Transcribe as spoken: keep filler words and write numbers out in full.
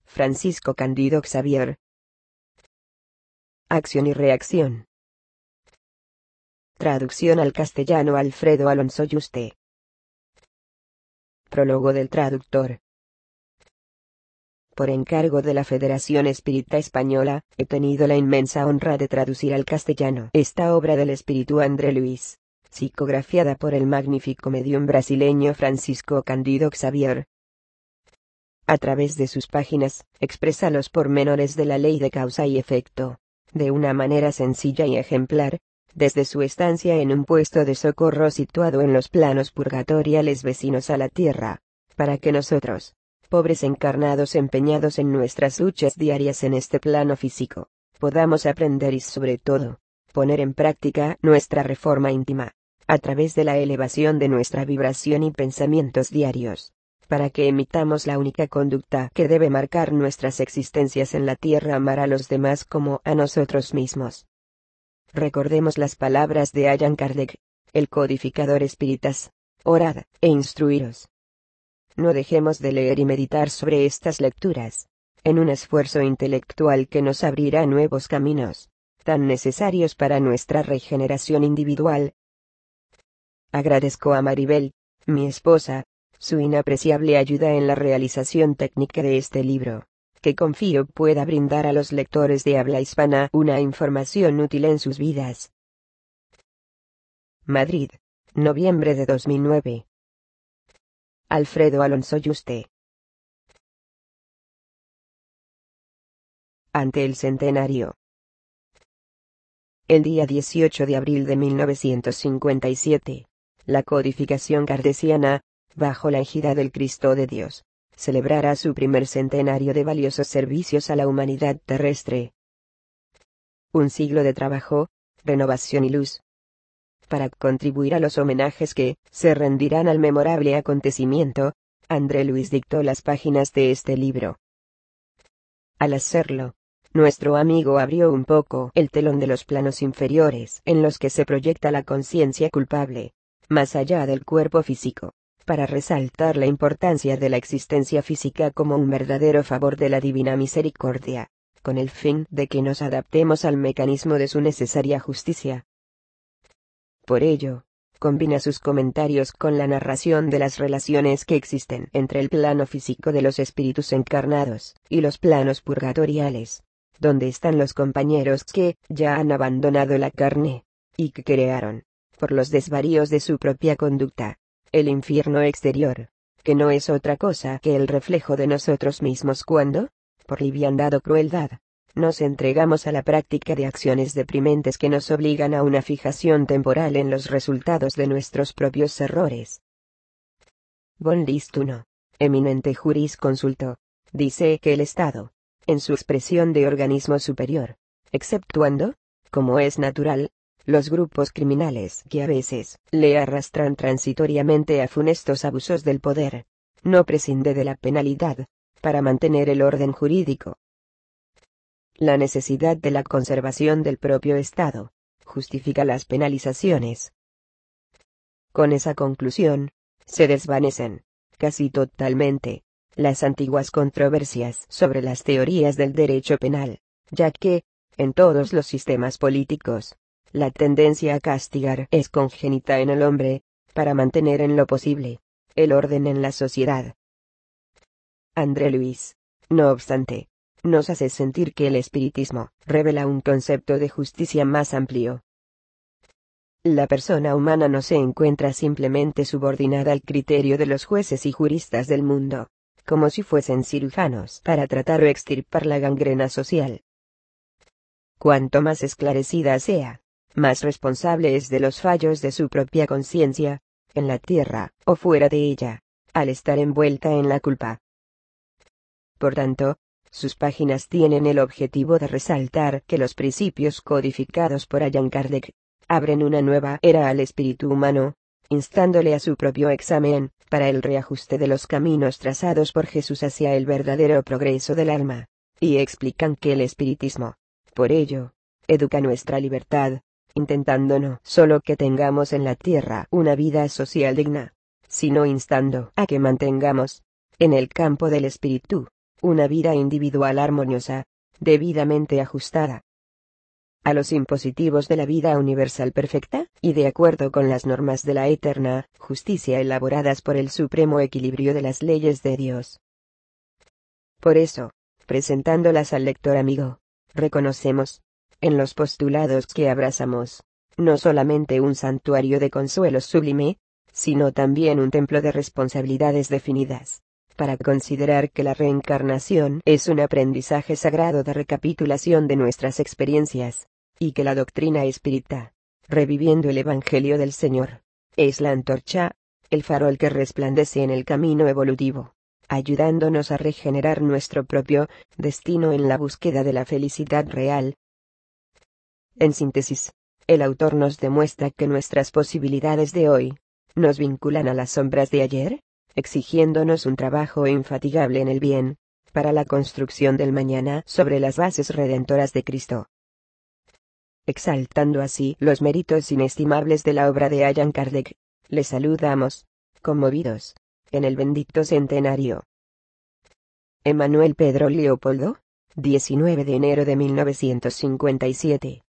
Francisco Cándido Xavier. Acción y reacción. Traducción al castellano Alfredo Alonso Yuste. Prólogo del traductor. Por encargo de la Federación Espírita Española, he tenido la inmensa honra de traducir al castellano esta obra del espíritu André Luis, psicografiada por el magnífico medium brasileño Francisco Cándido Xavier. A través de sus páginas, expresa los pormenores de la ley de causa y efecto, de una manera sencilla y ejemplar, desde su estancia en un puesto de socorro situado en los planos purgatoriales vecinos a la tierra, para que nosotros, pobres encarnados empeñados en nuestras luchas diarias en este plano físico, podamos aprender y sobre todo, poner en práctica nuestra reforma íntima, a través de la elevación de nuestra vibración y pensamientos diarios, para que emitamos la única conducta que debe marcar nuestras existencias en la tierra: amar a los demás como a nosotros mismos. Recordemos las palabras de Allan Kardec, el codificador espíritas: orad e instruiros. No dejemos de leer y meditar sobre estas lecturas, en un esfuerzo intelectual que nos abrirá nuevos caminos, tan necesarios para nuestra regeneración individual. Agradezco a Maribel, mi esposa, su inapreciable ayuda en la realización técnica de este libro, que confío pueda brindar a los lectores de habla hispana una información útil en sus vidas. Madrid, noviembre de dos mil nueve. Alfredo Alonso Yuste. Ante el centenario. El día dieciocho de abril de mil novecientos cincuenta y siete, la codificación kardeciana, bajo la égida del Cristo de Dios, celebrará su primer centenario de valiosos servicios a la humanidad terrestre. Un siglo de trabajo, renovación y luz. Para contribuir a los homenajes que se rendirán al memorable acontecimiento, André Luis dictó las páginas de este libro. Al hacerlo, nuestro amigo abrió un poco el telón de los planos inferiores en los que se proyecta la conciencia culpable, más allá del cuerpo físico, para resaltar la importancia de la existencia física como un verdadero favor de la divina misericordia, con el fin de que nos adaptemos al mecanismo de su necesaria justicia. Por ello, combina sus comentarios con la narración de las relaciones que existen entre el plano físico de los espíritus encarnados y los planos purgatoriales, donde están los compañeros que ya han abandonado la carne, y que crearon, por los desvaríos de su propia conducta, el infierno exterior, que no es otra cosa que el reflejo de nosotros mismos cuando, por liviandad o crueldad, nos entregamos a la práctica de acciones deprimentes que nos obligan a una fijación temporal en los resultados de nuestros propios errores. Von List uno, eminente jurisconsulto, dice que el Estado, en su expresión de organismo superior, exceptuando, como es natural, los grupos criminales que a veces le arrastran transitoriamente a funestos abusos del poder, no prescinde de la penalidad, para mantener el orden jurídico. La necesidad de la conservación del propio Estado justifica las penalizaciones. Con esa conclusión, se desvanecen, casi totalmente, las antiguas controversias sobre las teorías del derecho penal, ya que, en todos los sistemas políticos, la tendencia a castigar es congénita en el hombre, para mantener en lo posible el orden en la sociedad. André Luis, no obstante, nos hace sentir que el espiritismo revela un concepto de justicia más amplio. La persona humana no se encuentra simplemente subordinada al criterio de los jueces y juristas del mundo, como si fuesen cirujanos para tratar o extirpar la gangrena social. Cuanto más esclarecida sea, más responsable es de los fallos de su propia conciencia, en la tierra o fuera de ella, al estar envuelta en la culpa. Por tanto, sus páginas tienen el objetivo de resaltar que los principios codificados por Allan Kardec abren una nueva era al espíritu humano, instándole a su propio examen, para el reajuste de los caminos trazados por Jesús hacia el verdadero progreso del alma, y explican que el espiritismo, por ello, educa nuestra libertad, intentando no solo que tengamos en la tierra una vida social digna, sino instando a que mantengamos, en el campo del espíritu, una vida individual armoniosa, debidamente ajustada a los impositivos de la vida universal perfecta, y de acuerdo con las normas de la eterna justicia elaboradas por el supremo equilibrio de las leyes de Dios. Por eso, presentándolas al lector amigo, reconocemos, en los postulados que abrazamos, no solamente un santuario de consuelos sublime, sino también un templo de responsabilidades definidas, para considerar que la reencarnación es un aprendizaje sagrado de recapitulación de nuestras experiencias, y que la doctrina espírita, reviviendo el Evangelio del Señor, es la antorcha, el farol que resplandece en el camino evolutivo, ayudándonos a regenerar nuestro propio destino en la búsqueda de la felicidad real. En síntesis, el autor nos demuestra que nuestras posibilidades de hoy nos vinculan a las sombras de ayer, exigiéndonos un trabajo infatigable en el bien, para la construcción del mañana sobre las bases redentoras de Cristo. Exaltando así los méritos inestimables de la obra de Allan Kardec, le saludamos, conmovidos, en el bendito centenario. Emanuel Pedro Leopoldo, diecinueve de enero de mil novecientos cincuenta y siete.